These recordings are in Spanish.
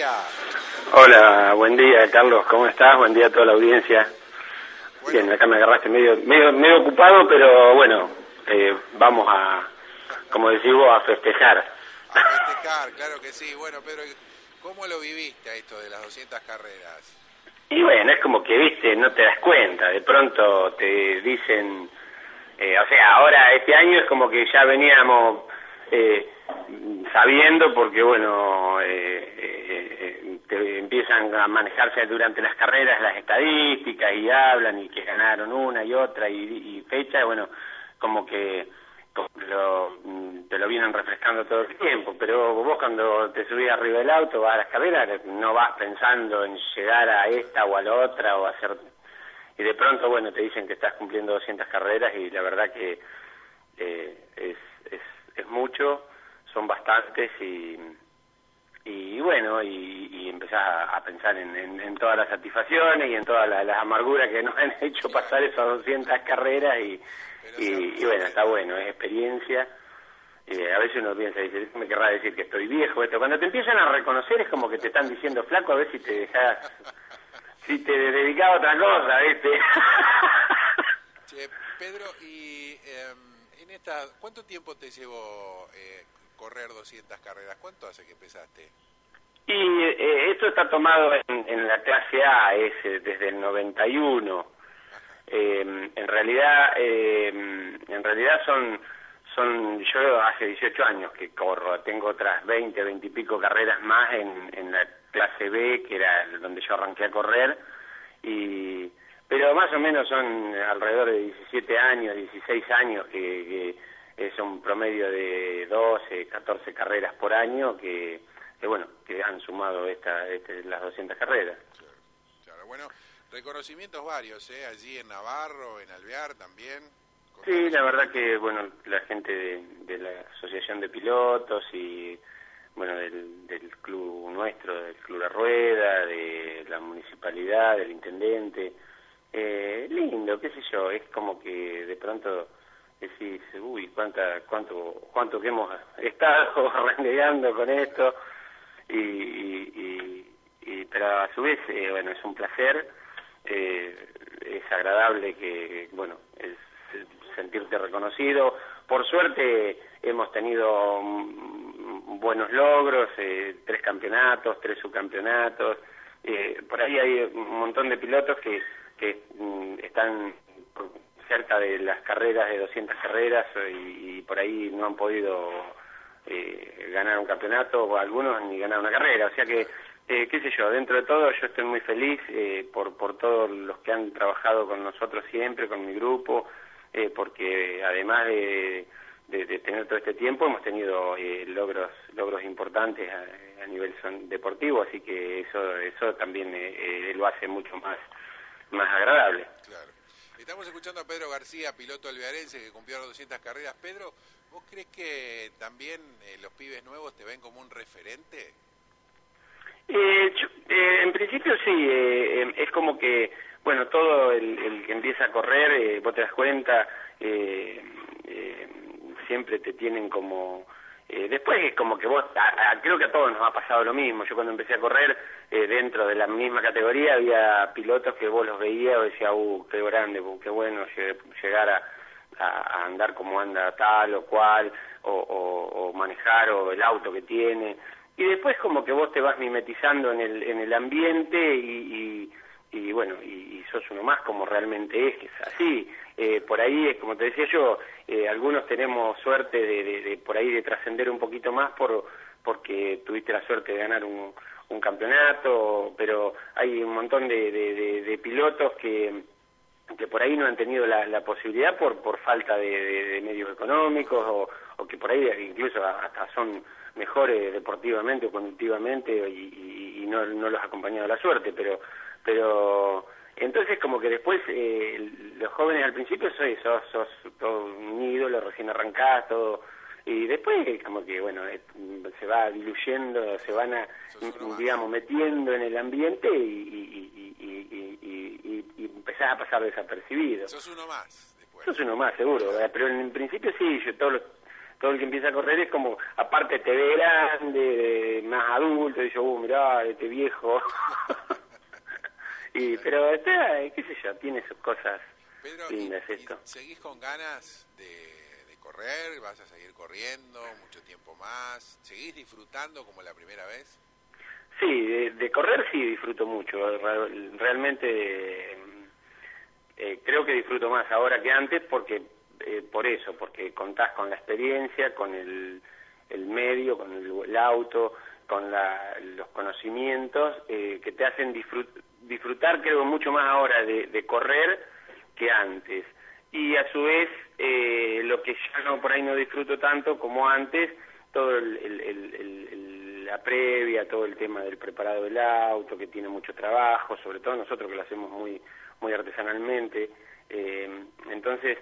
día. Hola, buen día, Carlos, ¿cómo estás? Buen día a toda la audiencia. Bueno. Bien, acá me agarraste medio ocupado, pero bueno, vamos a, como decís vos, a festejar. A festejar, claro que sí. Bueno, Pedro, ¿cómo lo viviste a esto de las 200 carreras? Y bueno, es como que, viste, no te das cuenta, de pronto te dicen, o sea, ahora este año es como que ya veníamos sabiendo, porque bueno, te empiezan a manejarse durante las carreras las estadísticas y hablan y que ganaron una y otra y fecha, bueno, como que te lo vienen refrescando todo el tiempo, pero vos cuando te subís arriba del auto, vas a las carreras, no vas pensando en llegar a esta o a la otra o hacer... Y de pronto, bueno, te dicen que estás cumpliendo 200 carreras y la verdad que es mucho, son bastantes y bueno, y empezás a pensar en todas las satisfacciones y en todas las amarguras que nos han hecho pasar esas 200 carreras y bueno, está bueno, es experiencia. A veces uno piensa, dice, me querrá decir que estoy viejo, esto. Cuando te empiezan a reconocer es como que te están diciendo, flaco, a ver si te dejás, si te dedicás a otra cosa, ¿viste? Che, Pedro, y ¿cuánto tiempo te llevó correr 200 carreras? ¿Cuánto hace que empezaste? Y esto está tomado en la clase A, desde el 91. En realidad yo hace 18 años que corro, tengo otras 20 y pico carreras más en la clase B, que era donde yo arranqué a correr, pero más o menos son alrededor de 17 años, 16 años, que es un promedio de 12, 14 carreras por año, que bueno, que han sumado las 200 carreras. Claro, bueno, reconocimientos varios, allí en Navarro, en Alvear también. Sí, la verdad que, bueno, la gente de la Asociación de Pilotos y, bueno, del club nuestro, del Club La Rueda, de la municipalidad, del intendente, lindo, qué sé yo, es como que de pronto decís, uy, cuánto que hemos estado renegando con esto, pero a su vez, bueno, es un placer, es agradable que, bueno, es sentirte reconocido. Por suerte hemos tenido buenos logros, 3 campeonatos, 3 subcampeonatos. Por ahí hay un montón de pilotos que están cerca de las carreras de 200 carreras y por ahí no han podido ganar un campeonato, o algunos ni ganar una carrera. O sea que, qué sé yo, dentro de todo yo estoy muy feliz por todos los que han trabajado con nosotros siempre, con mi grupo, porque además de tener todo este tiempo hemos tenido logros importantes a nivel deportivo, así que eso también lo hace mucho más agradable. Claro. Estamos escuchando a Pedro García, piloto alvearense que cumplió 200 carreras. Pedro, ¿vos crees que también los pibes nuevos te ven como un referente? En principio sí, es como que, bueno, todo el que empieza a correr, vos te das cuenta, siempre te tienen como... después es como que vos, creo que a todos nos ha pasado lo mismo. Yo cuando empecé a correr, dentro de la misma categoría había pilotos que vos los veías y decías, qué grande, qué bueno llegar a andar como anda tal o cual, o manejar, o el auto que tiene. Y después como que vos te vas mimetizando en el ambiente y bueno, y sos uno más como realmente es, que es así. Por ahí es como te decía yo, algunos tenemos suerte de por ahí de trascender un poquito más porque tuviste la suerte de ganar un campeonato, pero hay un montón de pilotos que por ahí no han tenido la posibilidad por falta de medios económicos o que por ahí incluso hasta son mejores deportivamente o conductivamente y no los ha acompañado la suerte, pero entonces como que después los jóvenes al principio sos todo un ídolo, recién arrancás, todo, y después como que bueno, se va diluyendo, se van digamos metiendo en el ambiente y empezás a pasar desapercibido. Sos uno más después. Sos uno más, seguro, pero en principio sí, todo el que empieza a correr es como, aparte te ve grande, más adulto, dice, mirá, este viejo. Pero está, qué sé yo, tiene sus cosas Pedro, lindas esto. ¿y seguís con ganas de correr? ¿Vas a seguir corriendo mucho tiempo más? ¿Seguís disfrutando como la primera vez? Sí, de correr sí disfruto mucho, realmente creo que disfruto más ahora que antes porque porque contás con la experiencia, con el medio, con el auto, con los conocimientos que te hacen disfrutar creo mucho más ahora de correr que antes. Y a su vez, lo que ya por ahí no disfruto tanto como antes, todo la previa, todo el tema del preparado del auto, que tiene mucho trabajo, sobre todo nosotros que lo hacemos muy artesanalmente. Entonces,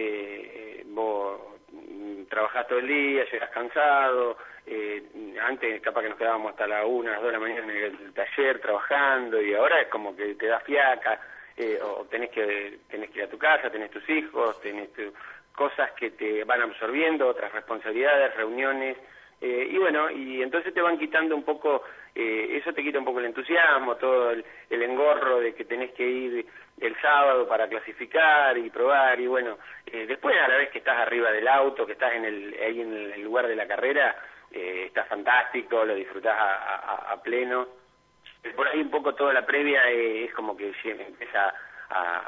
vos trabajás todo el día, llegas cansado, antes capaz que nos quedábamos hasta la 1, las 2 de la mañana en el taller trabajando, y ahora es como que te da fiaca, o tenés que ir a tu casa, tenés tus hijos, tenés cosas que te van absorbiendo, otras responsabilidades, reuniones, y bueno, y entonces te van quitando un poco, eso te quita un poco el entusiasmo, todo el engorro de que tenés que ir el sábado para clasificar y probar, y bueno, después a la vez que estás arriba del auto, que estás ahí en el lugar de la carrera, está fantástico, lo disfrutás a pleno. Por ahí un poco toda la previa es como que empieza a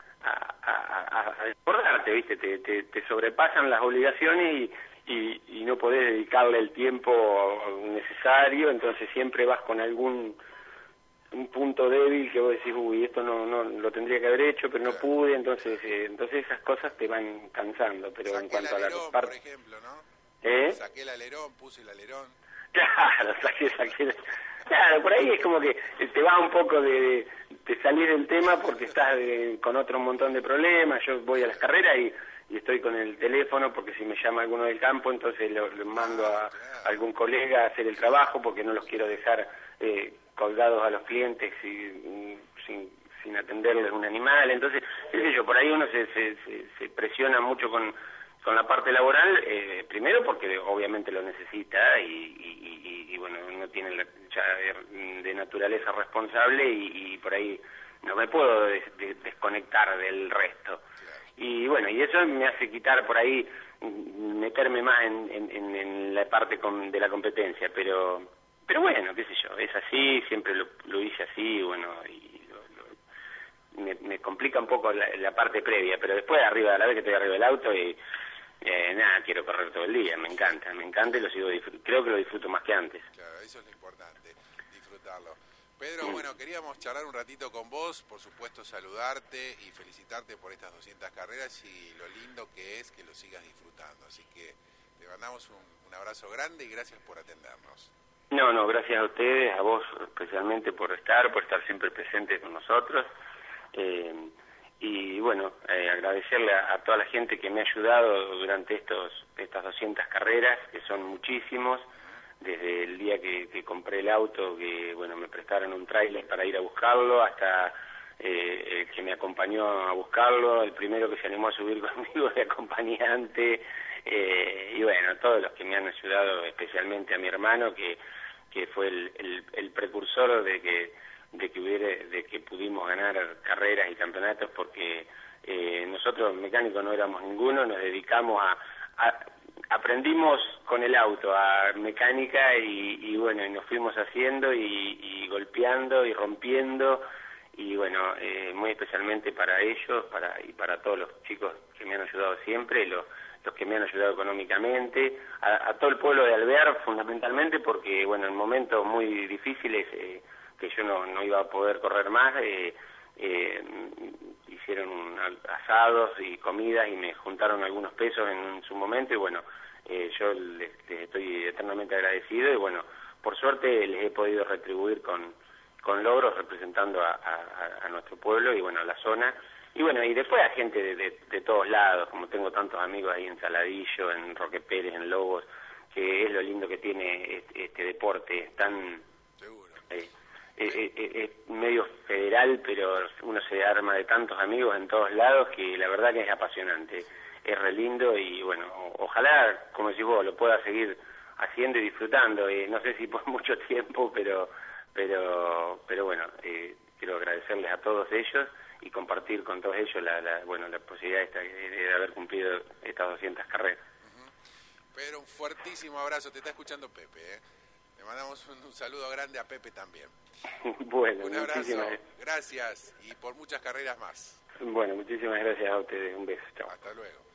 desbordarte, ¿viste? Te sobrepasan las obligaciones y no podés dedicarle el tiempo necesario, entonces siempre vas con un punto débil que vos decís, esto no lo tendría que haber hecho, pero no pude, entonces esas cosas te van cansando, pero saqué en cuanto el alerón, a la parte... por ejemplo, ¿no? Saqué el alerón, puse el alerón. Claro, claro, por ahí es como que te va un poco de salir del tema porque estás con otro montón de problemas. Yo voy a las carreras y estoy con el teléfono porque si me llama alguno del campo, entonces lo mando a algún colega a hacer el trabajo porque no los quiero dejar colgados a los clientes sin atenderles un animal. Entonces, qué sé yo, por ahí uno se presiona mucho con la parte laboral, primero porque obviamente lo necesita y bueno, uno tiene ya de naturaleza responsable y por ahí no me puedo desconectar del resto. Y bueno, y eso me hace quitar por ahí, meterme más en la parte de la competencia, pero bueno, qué sé yo, es así, siempre lo hice así, bueno, y me complica un poco la parte previa, pero después a la vez que estoy arriba del auto y quiero correr todo el día, me encanta y lo sigo creo que lo disfruto más que antes. Claro, eso es lo importante, disfrutarlo. Pedro, bueno, queríamos charlar un ratito con vos, por supuesto saludarte y felicitarte por estas 200 carreras y lo lindo que es que lo sigas disfrutando, así que te mandamos un abrazo grande y gracias por atendernos. No, gracias a ustedes, a vos especialmente por estar siempre presente con nosotros. Y bueno, agradecerle a toda la gente que me ha ayudado durante estas 200 carreras, que son muchísimos, desde el día que compré el auto, que bueno, me prestaron un tráiler para ir a buscarlo, hasta el que me acompañó a buscarlo, el primero que se animó a subir conmigo de acompañante, y bueno, todos los que me han ayudado, especialmente a mi hermano, que fue el precursor de que pudimos ganar carreras y campeonatos, porque nosotros mecánicos no éramos ninguno, nos dedicamos aprendimos con el auto a mecánica y bueno, y nos fuimos haciendo y golpeando y rompiendo, y bueno, muy especialmente para ellos y para todos los chicos que me han ayudado siempre, los que me han ayudado económicamente, a todo el pueblo de Alvear fundamentalmente, porque bueno, en momentos muy difíciles que yo no iba a poder correr más, hicieron asados y comidas y me juntaron algunos pesos en su momento, y bueno, yo les estoy eternamente agradecido, y bueno, por suerte les he podido retribuir con logros representando a nuestro pueblo y bueno, a la zona. Y bueno, y después a gente de todos lados, como tengo tantos amigos ahí en Saladillo, en Roque Pérez, en Lobos, que es lo lindo que tiene este deporte, es tan... es medio federal, pero uno se arma de tantos amigos en todos lados que la verdad que es apasionante. es re lindo y bueno, ojalá, como decís vos, lo pueda seguir haciendo y disfrutando, no sé si por mucho tiempo, pero bueno, quiero agradecerles a todos ellos y compartir con todos ellos la posibilidad de haber cumplido estas 200 carreras. Pedro, un fuertísimo abrazo, te está escuchando Pepe, ¿eh? Le mandamos un saludo grande a Pepe también. Bueno, un abrazo, gracias y por muchas carreras más. Bueno, muchísimas gracias a ustedes, un beso, chao. Hasta luego.